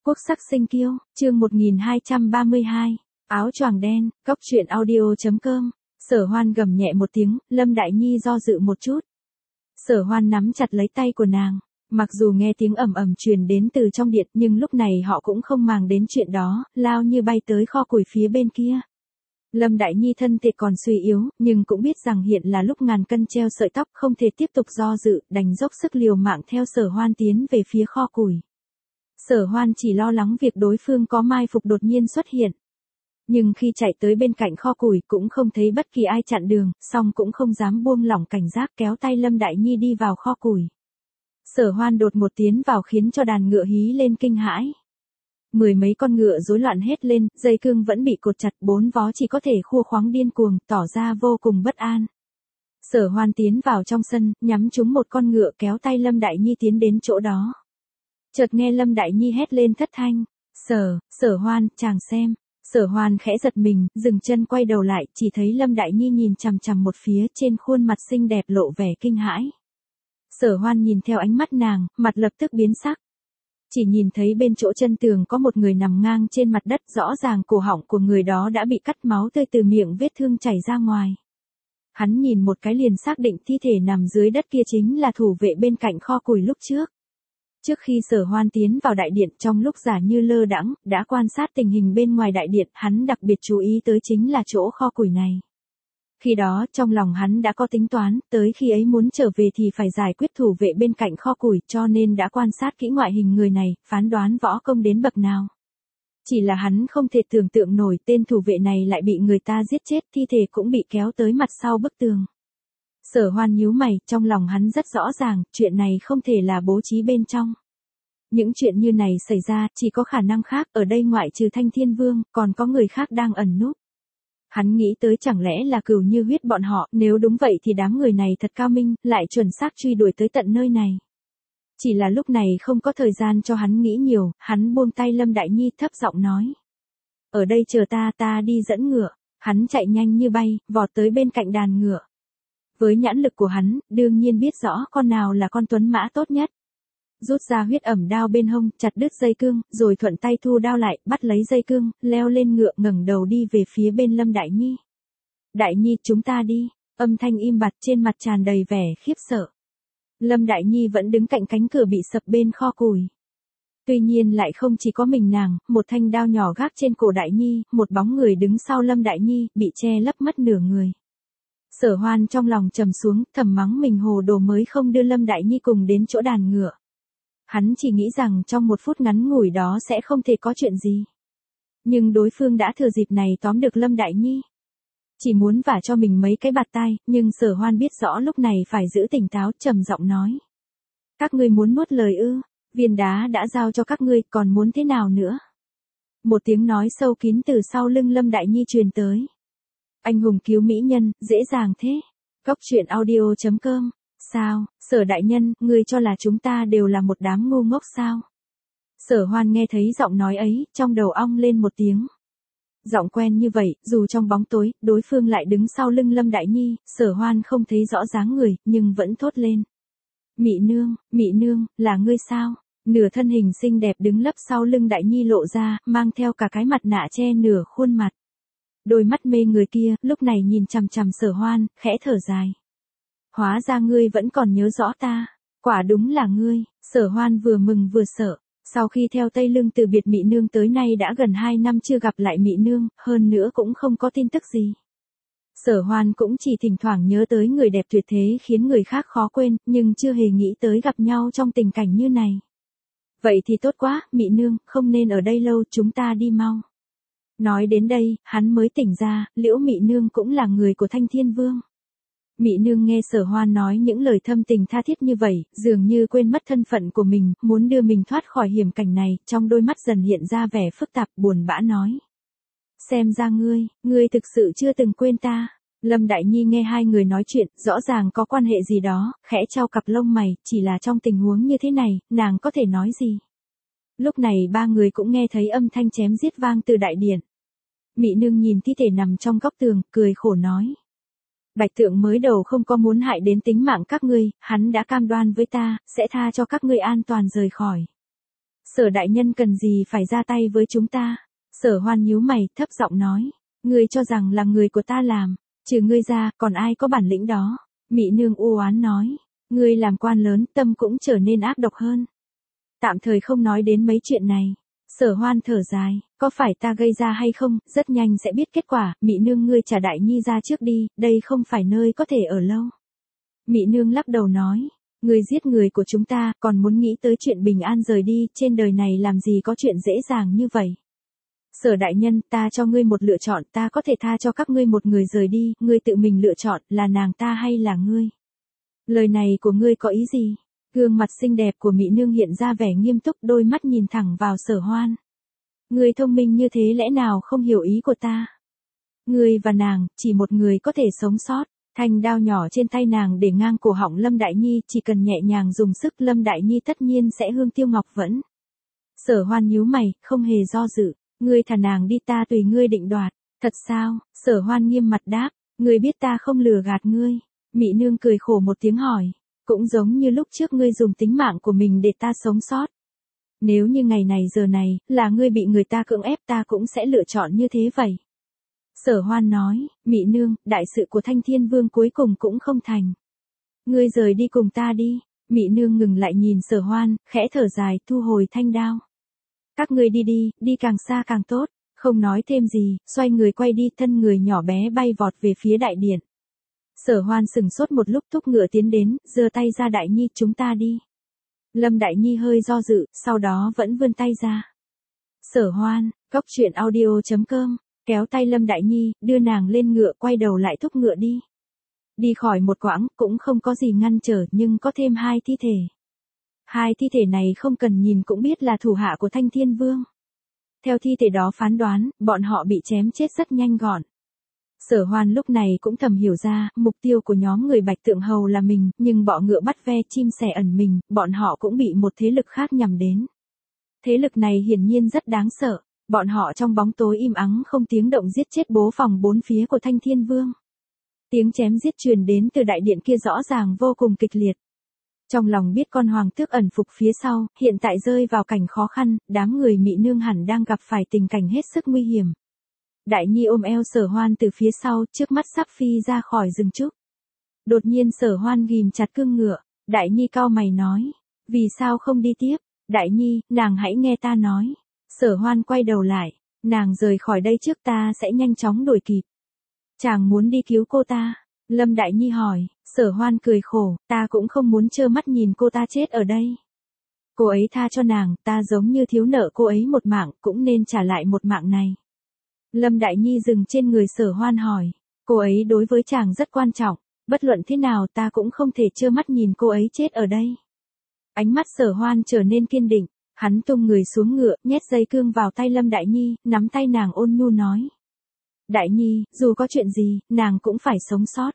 Quốc sắc sinh kiêu, chương 1232, áo choàng đen, góc truyện audio.com. Sở Hoan gầm nhẹ một tiếng, Lâm Đại Nhi do dự một chút. Sở Hoan nắm chặt lấy tay của nàng, mặc dù nghe tiếng ầm ầm truyền đến từ trong điện, nhưng lúc này họ cũng không màng đến chuyện đó, lao như bay tới kho củi phía bên kia. Lâm Đại Nhi thân thể còn suy yếu, nhưng cũng biết rằng hiện là lúc ngàn cân treo sợi tóc, không thể tiếp tục do dự, đành dốc sức liều mạng theo Sở Hoan tiến về phía kho củi. Sở Hoan chỉ lo lắng việc đối phương có mai phục đột nhiên xuất hiện. Nhưng khi chạy tới bên cạnh kho củi cũng không thấy bất kỳ ai chặn đường, song cũng không dám buông lỏng cảnh giác, kéo tay Lâm Đại Nhi đi vào kho củi. Sở Hoan đột một tiến vào khiến cho đàn ngựa hí lên kinh hãi. Mười mấy con ngựa rối loạn hết lên, dây cương vẫn bị cột chặt, bốn vó chỉ có thể khua khoáng điên cuồng, tỏ ra vô cùng bất an. Sở Hoan tiến vào trong sân, nhắm trúng một con ngựa, kéo tay Lâm Đại Nhi tiến đến chỗ đó. Chợt nghe Lâm Đại Nhi hét lên thất thanh, Sở Hoan, chàng xem. Sở Hoan khẽ giật mình, dừng chân quay đầu lại, chỉ thấy Lâm Đại Nhi nhìn chằm chằm một phía, trên khuôn mặt xinh đẹp lộ vẻ kinh hãi. Sở Hoan nhìn theo ánh mắt nàng, mặt lập tức biến sắc. Chỉ nhìn thấy bên chỗ chân tường có một người nằm ngang trên mặt đất, rõ ràng cổ họng của người đó đã bị cắt, máu tươi từ miệng vết thương chảy ra ngoài. Hắn nhìn một cái liền xác định thi thể nằm dưới đất kia chính là thủ vệ bên cạnh kho củi lúc trước. Trước khi Sở Hoan tiến vào đại điện, trong lúc giả như lơ đãng, đã quan sát tình hình bên ngoài đại điện, hắn đặc biệt chú ý tới chính là chỗ kho củi này. Khi đó, trong lòng hắn đã có tính toán, tới khi ấy muốn trở về thì phải giải quyết thủ vệ bên cạnh kho củi, cho nên đã quan sát kỹ ngoại hình người này, phán đoán võ công đến bậc nào. Chỉ là hắn không thể tưởng tượng nổi tên thủ vệ này lại bị người ta giết chết, thi thể cũng bị kéo tới mặt sau bức tường. Sở Hoan nhíu mày, trong lòng hắn rất rõ ràng, chuyện này không thể là bố trí bên trong. Những chuyện như này xảy ra, chỉ có khả năng khác, ở đây ngoại trừ Thanh Thiên Vương, còn có người khác đang ẩn núp. Hắn nghĩ tới chẳng lẽ là Cửu Như Huyết bọn họ, nếu đúng vậy thì đám người này thật cao minh, lại chuẩn xác truy đuổi tới tận nơi này. Chỉ là lúc này không có thời gian cho hắn nghĩ nhiều, hắn buông tay Lâm Đại Nhi, thấp giọng nói. Ở đây chờ ta đi dẫn ngựa. Hắn chạy nhanh như bay, vọt tới bên cạnh đàn ngựa. Với nhãn lực của hắn, đương nhiên biết rõ con nào là con tuấn mã tốt nhất. Rút ra huyết ẩm đao bên hông, chặt đứt dây cương, rồi thuận tay thu đao lại, bắt lấy dây cương, leo lên ngựa, ngẩng đầu đi về phía bên Lâm Đại Nhi. Đại Nhi, chúng ta đi. Âm thanh im bặt, trên mặt tràn đầy vẻ khiếp sợ. Lâm Đại Nhi vẫn đứng cạnh cánh cửa bị sập bên kho củi. Tuy nhiên lại không chỉ có mình nàng, một thanh đao nhỏ gác trên cổ Đại Nhi, một bóng người đứng sau Lâm Đại Nhi, bị che lấp mất nửa người. Sở Hoan trong lòng trầm xuống, thầm mắng mình hồ đồ mới không đưa Lâm Đại Nhi cùng đến chỗ đàn ngựa. Hắn chỉ nghĩ rằng trong một phút ngắn ngủi đó sẽ không thể có chuyện gì. Nhưng đối phương đã thừa dịp này tóm được Lâm Đại Nhi. Chỉ muốn vả cho mình mấy cái bạt tai, nhưng Sở Hoan biết rõ lúc này phải giữ tỉnh táo, trầm giọng nói. Các ngươi muốn nuốt lời ư, viên đá đã giao cho các ngươi, còn muốn thế nào nữa? Một tiếng nói sâu kín từ sau lưng Lâm Đại Nhi truyền tới. Anh hùng cứu mỹ nhân, dễ dàng thế. Góc truyện audio.com. Sao, Sở đại nhân, ngươi cho là chúng ta đều là một đám ngu ngốc sao? Sở Hoan nghe thấy giọng nói ấy, trong đầu ong lên một tiếng. Giọng quen như vậy, dù trong bóng tối, đối phương lại đứng sau lưng Lâm Đại Nhi, Sở Hoan không thấy rõ dáng người, nhưng vẫn thốt lên. Mị nương, là ngươi sao? Nửa thân hình xinh đẹp đứng lấp sau lưng Đại Nhi lộ ra, mang theo cả cái mặt nạ che nửa khuôn mặt. Đôi mắt mê người kia, lúc này nhìn chằm chằm Sở Hoan, khẽ thở dài. Hóa ra ngươi vẫn còn nhớ rõ ta, quả đúng là ngươi. Sở Hoan vừa mừng vừa sợ, sau khi theo Tây Lương từ biệt Mị nương tới nay đã gần 2 năm chưa gặp lại Mị nương, hơn nữa cũng không có tin tức gì. Sở Hoan cũng chỉ thỉnh thoảng nhớ tới người đẹp tuyệt thế khiến người khác khó quên, nhưng chưa hề nghĩ tới gặp nhau trong tình cảnh như này. Vậy thì tốt quá, Mị nương, không nên ở đây lâu, chúng ta đi mau. Nói đến đây, hắn mới tỉnh ra, Liễu Mị nương cũng là người của Thanh Thiên Vương. Mị nương nghe Sở Hoan nói những lời thâm tình tha thiết như vậy, dường như quên mất thân phận của mình, muốn đưa mình thoát khỏi hiểm cảnh này, trong đôi mắt dần hiện ra vẻ phức tạp, buồn bã nói. Xem ra ngươi thực sự chưa từng quên ta. Lâm Đại Nhi nghe hai người nói chuyện, rõ ràng có quan hệ gì đó, khẽ chau cặp lông mày, chỉ là trong tình huống như thế này, nàng có thể nói gì. Lúc này ba người cũng nghe thấy âm thanh chém giết vang từ đại điện. Mị nương nhìn thi thể nằm trong góc tường, cười khổ nói. Bạch Thượng mới đầu không có muốn hại đến tính mạng các ngươi, hắn đã cam đoan với ta, sẽ tha cho các ngươi an toàn rời khỏi. Sở đại nhân cần gì phải ra tay với chúng ta? Sở Hoan nhíu mày, thấp giọng nói. Ngươi cho rằng là người của ta làm, trừ ngươi ra, còn ai có bản lĩnh đó? Mị nương u oán nói. Ngươi làm quan lớn, tâm cũng trở nên ác độc hơn. Tạm thời không nói đến mấy chuyện này. Sở Hoan thở dài, có phải ta gây ra hay không, rất nhanh sẽ biết kết quả, Mị nương ngươi trả Đại Nhi ra trước đi, đây không phải nơi có thể ở lâu. Mị nương lắc đầu nói, ngươi giết người của chúng ta, còn muốn nghĩ tới chuyện bình an rời đi, trên đời này làm gì có chuyện dễ dàng như vậy. Sở đại nhân, ta cho ngươi một lựa chọn, ta có thể tha cho các ngươi một người rời đi, ngươi tự mình lựa chọn, là nàng ta hay là ngươi. Lời này của ngươi có ý gì? Gương mặt xinh đẹp của Mị nương hiện ra vẻ nghiêm túc, đôi mắt nhìn thẳng vào Sở Hoan. Ngươi thông minh như thế lẽ nào không hiểu ý của ta? Ngươi và nàng, chỉ một người có thể sống sót. Thanh đao nhỏ trên tay nàng để ngang cổ họng Lâm Đại Nhi, chỉ cần nhẹ nhàng dùng sức Lâm Đại Nhi tất nhiên sẽ hương tiêu ngọc vẫn. Sở Hoan nhíu mày, không hề do dự. Ngươi thả nàng đi, ta tùy ngươi định đoạt. Thật sao? Sở Hoan nghiêm mặt đáp. Ngươi biết ta không lừa gạt ngươi. Mị nương cười khổ một tiếng hỏi. Cũng giống như lúc trước ngươi dùng tính mạng của mình để ta sống sót. Nếu như ngày này giờ này, là ngươi bị người ta cưỡng ép, ta cũng sẽ lựa chọn như thế vậy. Sở Hoan nói, Mị nương, đại sự của Thanh Thiên Vương cuối cùng cũng không thành. Ngươi rời đi cùng ta đi. Mị nương ngừng lại nhìn Sở Hoan, khẽ thở dài, thu hồi thanh đao. Các ngươi đi đi, đi càng xa càng tốt. Không nói thêm gì, xoay người quay đi, thân người nhỏ bé bay vọt về phía đại điện. Sở Hoan sừng sốt một lúc, thúc ngựa tiến đến, giơ tay ra, Đại Nhi, chúng ta đi. Lâm Đại Nhi hơi do dự, sau đó vẫn vươn tay ra. Sở Hoan, coctruyện.audio.com, kéo tay Lâm Đại Nhi, đưa nàng lên ngựa, quay đầu lại thúc ngựa đi. Đi khỏi một quãng, cũng không có gì ngăn trở, nhưng có thêm 2 thi thể. 2 thi thể này không cần nhìn cũng biết là thủ hạ của Thanh Thiên Vương. Theo thi thể đó phán đoán, bọn họ bị chém chết rất nhanh gọn. Sở Hoan lúc này cũng thầm hiểu ra, mục tiêu của nhóm người Bạch Tượng Hầu là mình, nhưng bọ ngựa bắt ve chim sẻ ẩn mình, bọn họ cũng bị một thế lực khác nhằm đến. Thế lực này hiển nhiên rất đáng sợ, bọn họ trong bóng tối im ắng không tiếng động giết chết bố phòng 4 phía của Thanh Thiên Vương. Tiếng chém giết truyền đến từ đại điện kia rõ ràng vô cùng kịch liệt. Trong lòng biết con hoàng tước ẩn phục phía sau, hiện tại rơi vào cảnh khó khăn, đám người Mị nương hẳn đang gặp phải tình cảnh hết sức nguy hiểm. Đại Nhi ôm eo Sở Hoan từ phía sau, trước mắt sắp phi ra khỏi rừng trúc. Đột nhiên Sở Hoan ghim chặt cương ngựa, Đại Nhi cau mày nói, vì sao không đi tiếp? Đại Nhi, nàng hãy nghe ta nói. Sở Hoan quay đầu lại, nàng rời khỏi đây trước, ta sẽ nhanh chóng đuổi kịp. Chàng muốn đi cứu cô ta? Lâm Đại Nhi hỏi. Sở Hoan cười khổ, ta cũng không muốn trơ mắt nhìn cô ta chết ở đây. Cô ấy tha cho nàng, ta giống như thiếu nợ cô ấy một mạng, cũng nên trả lại một mạng này. Lâm Đại Nhi dừng trên người Sở Hoan hỏi, cô ấy đối với chàng rất quan trọng, bất luận thế nào ta cũng không thể trơ mắt nhìn cô ấy chết ở đây. Ánh mắt Sở Hoan trở nên kiên định, hắn tung người xuống ngựa, nhét dây cương vào tay Lâm Đại Nhi, nắm tay nàng ôn nhu nói. Đại Nhi, dù có chuyện gì, nàng cũng phải sống sót.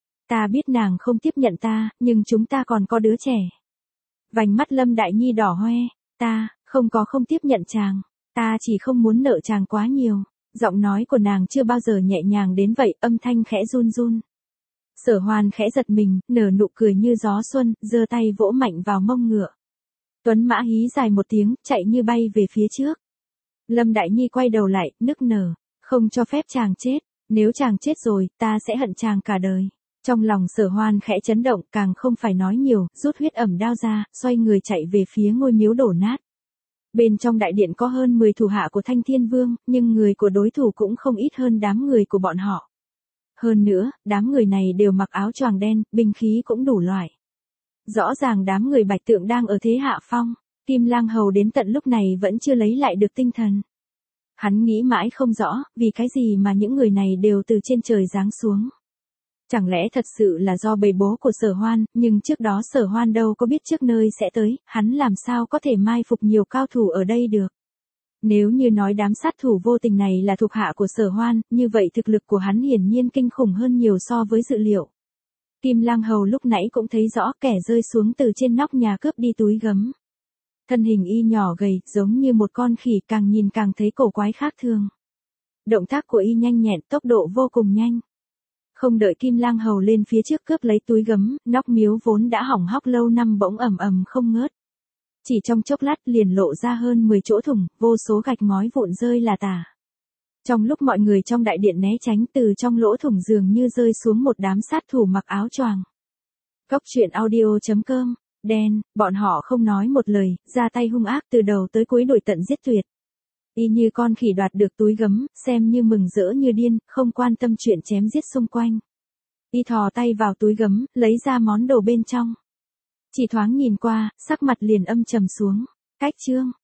Ta biết nàng không tiếp nhận ta, nhưng chúng ta còn có đứa trẻ. Vành mắt Lâm Đại Nhi đỏ hoe, ta, không tiếp nhận chàng, ta chỉ không muốn nợ chàng quá nhiều. Giọng nói của nàng chưa bao giờ nhẹ nhàng đến vậy, âm thanh khẽ run run. Sở Hoan khẽ giật mình, nở nụ cười như gió xuân, giơ tay vỗ mạnh vào mông ngựa. Tuấn mã hí dài một tiếng, chạy như bay về phía trước. Lâm Đại Nhi quay đầu lại, nức nở, không cho phép chàng chết, nếu chàng chết rồi, ta sẽ hận chàng cả đời. Trong lòng Sở Hoan khẽ chấn động, càng không phải nói nhiều, rút huyết ẩm đao ra, xoay người chạy về phía ngôi miếu đổ nát. Bên trong đại điện có hơn 10 thủ hạ của Thanh Thiên Vương, nhưng người của đối thủ cũng không ít hơn đám người của bọn họ. Hơn nữa, đám người này đều mặc áo choàng đen, binh khí cũng đủ loại. Rõ ràng đám người Bạch Tượng đang ở thế hạ phong, Kim Lang Hầu đến tận lúc này vẫn chưa lấy lại được tinh thần. Hắn nghĩ mãi không rõ, vì cái gì mà những người này đều từ trên trời giáng xuống. Chẳng lẽ thật sự là do bầy bố của Sở Hoan, nhưng trước đó Sở Hoan đâu có biết trước nơi sẽ tới, hắn làm sao có thể mai phục nhiều cao thủ ở đây được. Nếu như nói đám sát thủ vô tình này là thuộc hạ của Sở Hoan, như vậy thực lực của hắn hiển nhiên kinh khủng hơn nhiều so với dự liệu. Kim Lang Hầu lúc nãy cũng thấy rõ kẻ rơi xuống từ trên nóc nhà cướp đi túi gấm. Thân hình y nhỏ gầy, giống như một con khỉ, càng nhìn càng thấy cổ quái khác thường. Động tác của y nhanh nhẹn, tốc độ vô cùng nhanh. Không đợi Kim Lang Hầu lên phía trước cướp lấy túi gấm, nóc miếu vốn đã hỏng hóc lâu năm bỗng ầm ầm không ngớt. Chỉ trong chốc lát liền lộ ra hơn 10 chỗ thủng, vô số gạch ngói vụn rơi là tả. Trong lúc mọi người trong đại điện né tránh, từ trong lỗ thủng dường như rơi xuống một đám sát thủ mặc áo choàng. Cốc truyện audio.com, đen, bọn họ không nói một lời, ra tay hung ác từ đầu tới cuối đuổi tận giết tuyệt. Y như con khỉ đoạt được túi gấm, xem như mừng rỡ như điên, không quan tâm chuyện chém giết xung quanh. Y thò tay vào túi gấm, lấy ra món đồ bên trong. Chỉ thoáng nhìn qua, sắc mặt liền âm trầm xuống. Cách chương